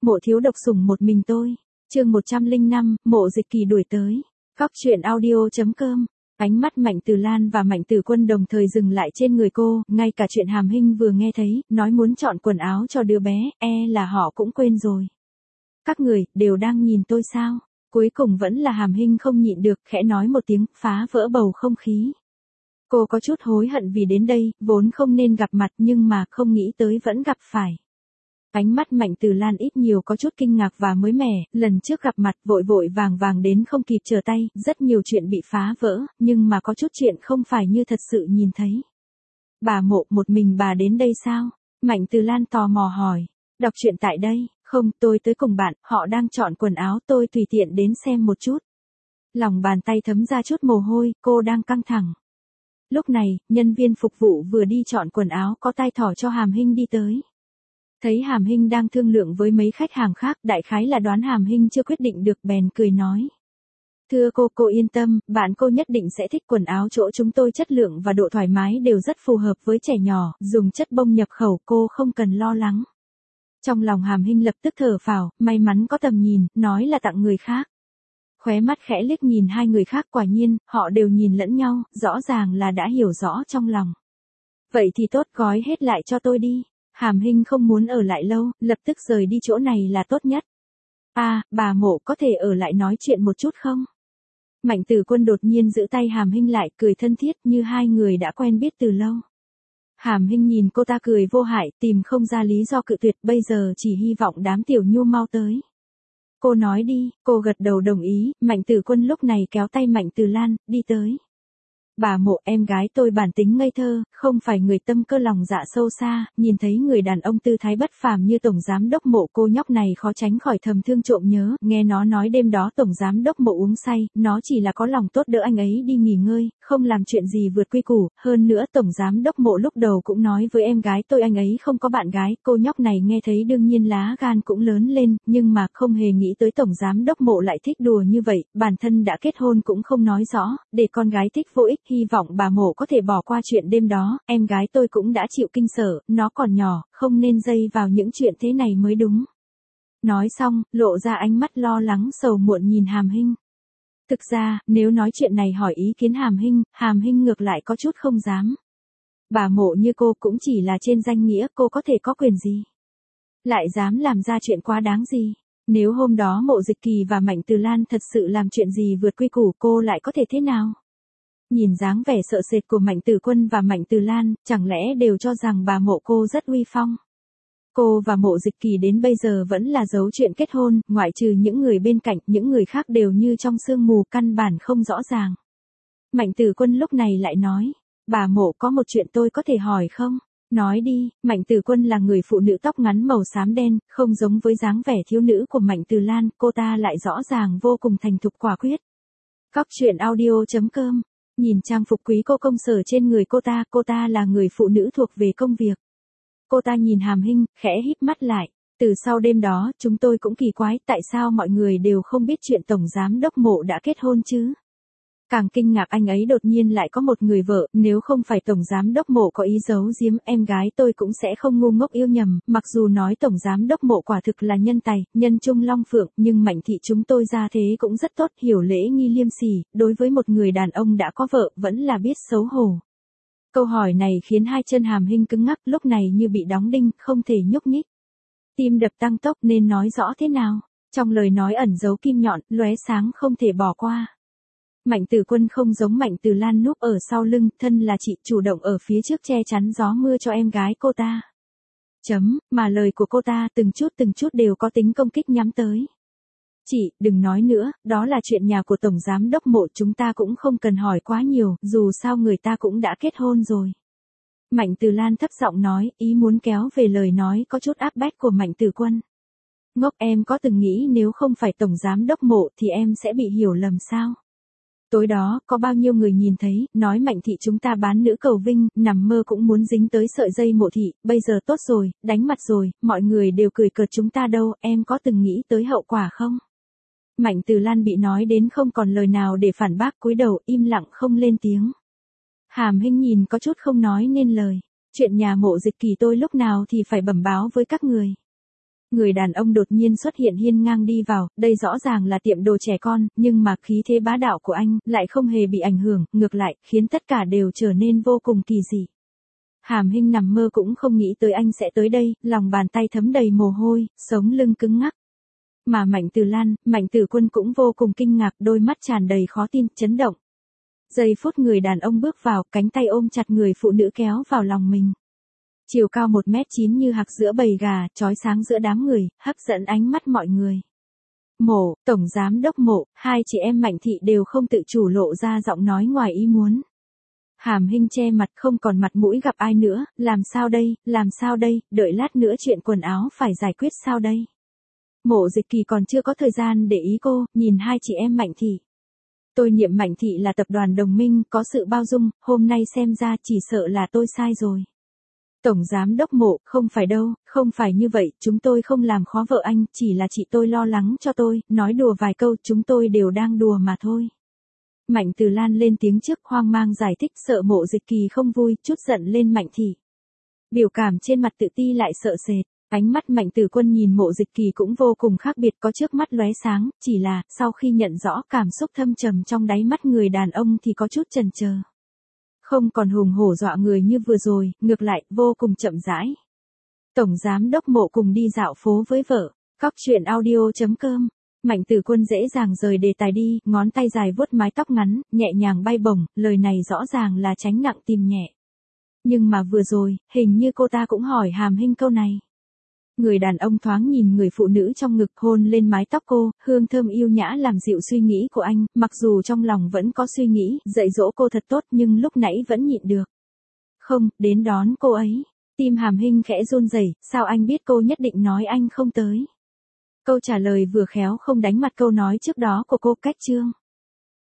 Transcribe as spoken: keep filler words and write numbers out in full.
Mộ thiếu độc sủng một mình tôi. Chương một trăm lẻ năm, Mộ Dịch Kỳ đuổi tới. Góc truyện audio.com. Ánh mắt Mạnh Từ Lan và Mạnh Tử Quân đồng thời dừng lại trên người cô, ngay cả chuyện Hàm Hinh vừa nghe thấy, nói muốn chọn quần áo cho đứa bé, e là họ cũng quên rồi. Các người, đều đang nhìn tôi sao? Cuối cùng vẫn là Hàm Hinh không nhịn được, khẽ nói một tiếng, phá vỡ bầu không khí. Cô có chút hối hận vì đến đây, vốn không nên gặp mặt nhưng mà không nghĩ tới vẫn gặp phải. Ánh mắt Mạnh Từ Lan ít nhiều có chút kinh ngạc và mới mẻ, lần trước gặp mặt vội vội vàng vàng đến không kịp trở tay, rất nhiều chuyện bị phá vỡ, nhưng mà có chút chuyện không phải như thật sự nhìn thấy. Bà Mộ, một mình bà đến đây sao? Mạnh Từ Lan tò mò hỏi. Đọc truyện tại đây, không, tôi tới cùng bạn, họ đang chọn quần áo, tôi tùy tiện đến xem một chút. Lòng bàn tay thấm ra chút mồ hôi, cô đang căng thẳng. Lúc này, nhân viên phục vụ vừa đi chọn quần áo có tay thỏ cho Hàm Hinh đi tới. Thấy Hàm Hinh đang thương lượng với mấy khách hàng khác, đại khái là đoán Hàm Hinh chưa quyết định được bèn cười nói. Thưa cô, cô yên tâm, bạn cô nhất định sẽ thích quần áo chỗ chúng tôi, chất lượng và độ thoải mái đều rất phù hợp với trẻ nhỏ, dùng chất bông nhập khẩu, cô không cần lo lắng. Trong lòng Hàm Hinh lập tức thở phào, may mắn có tầm nhìn, nói là tặng người khác. Khóe mắt khẽ liếc nhìn hai người khác, quả nhiên, họ đều nhìn lẫn nhau, rõ ràng là đã hiểu rõ trong lòng. Vậy thì tốt, gói hết lại cho tôi đi. Hàm Hinh không muốn ở lại lâu, lập tức rời đi, chỗ này là tốt nhất. À, bà Mộ có thể ở lại nói chuyện một chút không? Mạnh Tử Quân đột nhiên giữ tay Hàm Hinh lại, cười thân thiết như hai người đã quen biết từ lâu. Hàm Hinh nhìn cô ta cười vô hại, tìm không ra lý do cự tuyệt, bây giờ chỉ hy vọng đám tiểu nhu mau tới. Cô nói đi, cô gật đầu đồng ý, Mạnh Tử Quân lúc này kéo tay Mạnh Từ Lan, đi tới. Bà Mộ, em gái tôi bản tính ngây thơ, không phải người tâm cơ lòng dạ sâu xa, nhìn thấy người đàn ông tư thái bất phàm như Tổng Giám Đốc Mộ, cô nhóc này khó tránh khỏi thầm thương trộm nhớ, nghe nó nói đêm đó Tổng Giám Đốc Mộ uống say, nó chỉ là có lòng tốt đỡ anh ấy đi nghỉ ngơi, không làm chuyện gì vượt quy củ, hơn nữa Tổng Giám Đốc Mộ lúc đầu cũng nói với em gái tôi anh ấy không có bạn gái, cô nhóc này nghe thấy đương nhiên lá gan cũng lớn lên, nhưng mà không hề nghĩ tới Tổng Giám Đốc Mộ lại thích đùa như vậy, bản thân đã kết hôn cũng không nói rõ, để con gái thích vô ích. Hy vọng bà Mộ có thể bỏ qua chuyện đêm đó, em gái tôi cũng đã chịu kinh sợ, nó còn nhỏ, không nên dây vào những chuyện thế này mới đúng. Nói xong, lộ ra ánh mắt lo lắng sầu muộn nhìn Hàm Hinh. Thực ra, nếu nói chuyện này hỏi ý kiến Hàm Hinh, Hàm Hinh ngược lại có chút không dám. Bà Mộ như cô cũng chỉ là trên danh nghĩa, cô có thể có quyền gì? Lại dám làm ra chuyện quá đáng gì? Nếu hôm đó Mộ Dịch Kỳ và Mạnh Từ Lan thật sự làm chuyện gì vượt quy củ, cô lại có thể thế nào? Nhìn dáng vẻ sợ sệt của Mạnh Tử Quân và Mạnh Từ Lan, chẳng lẽ đều cho rằng bà Mộ cô rất uy phong. Cô và Mộ Dịch Kỳ đến bây giờ vẫn là giấu chuyện kết hôn, ngoại trừ những người bên cạnh, những người khác đều như trong sương mù, căn bản không rõ ràng. Mạnh Tử Quân lúc này lại nói, bà Mộ có một chuyện tôi có thể hỏi không? Nói đi. Mạnh Tử Quân là người phụ nữ tóc ngắn màu xám đen, không giống với dáng vẻ thiếu nữ của Mạnh Từ Lan, cô ta lại rõ ràng vô cùng thành thục quả quyết. Góc truyện audio.com. Nhìn trang phục quý cô công sở trên người cô ta, cô ta là người phụ nữ thuộc về công việc. Cô ta nhìn Hàm Hinh, khẽ híp mắt lại. Từ sau đêm đó, chúng tôi cũng kỳ quái, tại sao mọi người đều không biết chuyện Tổng Giám Đốc Mộ đã kết hôn chứ? Càng kinh ngạc anh ấy đột nhiên lại có một người vợ, nếu không phải Tổng Giám Đốc Mộ có ý giấu giếm, em gái tôi cũng sẽ không ngu ngốc yêu nhầm, mặc dù nói Tổng Giám Đốc Mộ quả thực là nhân tài, nhân trung long phượng, nhưng Mạnh thị chúng tôi ra thế cũng rất tốt, hiểu lễ nghi liêm sỉ, đối với một người đàn ông đã có vợ, vẫn là biết xấu hổ. Câu hỏi này khiến hai chân Hàm Hinh cứng ngắc, lúc này như bị đóng đinh, không thể nhúc nhích. Tim đập tăng tốc, nên nói rõ thế nào? Trong lời nói ẩn giấu kim nhọn, lóe sáng không thể bỏ qua. Mạnh Tử Quân không giống Mạnh Từ Lan núp ở sau lưng, thân là chị chủ động ở phía trước che chắn gió mưa cho em gái cô ta. Chấm, mà lời của cô ta từng chút từng chút đều có tính công kích nhắm tới. Chị, đừng nói nữa, đó là chuyện nhà của Tổng Giám Đốc Mộ, chúng ta cũng không cần hỏi quá nhiều, dù sao người ta cũng đã kết hôn rồi. Mạnh Từ Lan thấp giọng nói, ý muốn kéo về lời nói có chút áp bách của Mạnh Tử Quân. Ngốc, em có từng nghĩ nếu không phải Tổng Giám Đốc Mộ thì em sẽ bị hiểu lầm sao? Tối đó, có bao nhiêu người nhìn thấy, nói Mạnh thị chúng ta bán nữ cầu vinh, nằm mơ cũng muốn dính tới sợi dây Mộ thị, bây giờ tốt rồi, đánh mặt rồi, mọi người đều cười cợt chúng ta đâu, em có từng nghĩ tới hậu quả không? Mạnh Từ Lan bị nói đến không còn lời nào để phản bác, cúi đầu im lặng không lên tiếng. Hàm Hinh nhìn có chút không nói nên lời, chuyện nhà Mộ Dịch Kỳ tôi lúc nào thì phải bẩm báo với các người. Người đàn ông đột nhiên xuất hiện hiên ngang đi vào, đây rõ ràng là tiệm đồ trẻ con, nhưng mà khí thế bá đạo của anh lại không hề bị ảnh hưởng, ngược lại, khiến tất cả đều trở nên vô cùng kỳ dị. Hàm Hinh nằm mơ cũng không nghĩ tới anh sẽ tới đây, lòng bàn tay thấm đầy mồ hôi, sống lưng cứng ngắc. Mà Mạnh Từ Lan, Mạnh Tử Quân cũng vô cùng kinh ngạc, đôi mắt tràn đầy khó tin, chấn động. Giây phút người đàn ông bước vào, cánh tay ôm chặt người phụ nữ kéo vào lòng mình. Chiều cao một mét chín như hạc giữa bầy gà, chói sáng giữa đám người, hấp dẫn ánh mắt mọi người. Mộ, Tổng Giám Đốc Mộ, hai chị em Mạnh Thị đều không tự chủ lộ ra giọng nói ngoài ý muốn. Hàm Hinh che mặt không còn mặt mũi gặp ai nữa, làm sao đây, làm sao đây, đợi lát nữa chuyện quần áo phải giải quyết sao đây. Mộ Dịch Kỳ còn chưa có thời gian để ý cô, nhìn hai chị em Mạnh Thị. Tôi nhiệm Mạnh Thị là tập đoàn đồng minh, có sự bao dung, hôm nay xem ra chỉ sợ là tôi sai rồi. Tổng Giám Đốc Mộ, không phải đâu, không phải như vậy, chúng tôi không làm khó vợ anh, chỉ là chị tôi lo lắng cho tôi, nói đùa vài câu, chúng tôi đều đang đùa mà thôi. Mạnh Từ Lan lên tiếng trước, hoang mang giải thích, sợ Mộ Dịch Kỳ không vui, chút giận lên Mạnh Thị. Biểu cảm trên mặt tự ti lại sợ sệt, ánh mắt Mạnh Tử Quân nhìn Mộ Dịch Kỳ cũng vô cùng khác biệt, có trước mắt lóe sáng, chỉ là, sau khi nhận rõ cảm xúc thâm trầm trong đáy mắt người đàn ông thì có chút chần chờ. Không còn hùng hổ dọa người như vừa rồi, ngược lại, vô cùng chậm rãi. Tổng Giám Đốc Mộ cùng đi dạo phố với vợ. Cóc truyện audio chấm com. Mạnh Tử Quân dễ dàng rời đề tài đi, ngón tay dài vuốt mái tóc ngắn, nhẹ nhàng bay bổng, lời này rõ ràng là tránh nặng tim nhẹ. Nhưng mà vừa rồi, hình như cô ta cũng hỏi Hàm Hinh câu này. Người đàn ông thoáng nhìn người phụ nữ trong ngực, hôn lên mái tóc cô, hương thơm yêu nhã làm dịu suy nghĩ của anh, mặc dù trong lòng vẫn có suy nghĩ, dạy dỗ cô thật tốt nhưng lúc nãy vẫn nhịn được. Không, đến đón cô ấy. Tim Hàm Hinh khẽ run rẩy, sao anh biết cô nhất định nói anh không tới? Câu trả lời vừa khéo không đánh mặt câu nói trước đó của cô, cách chương.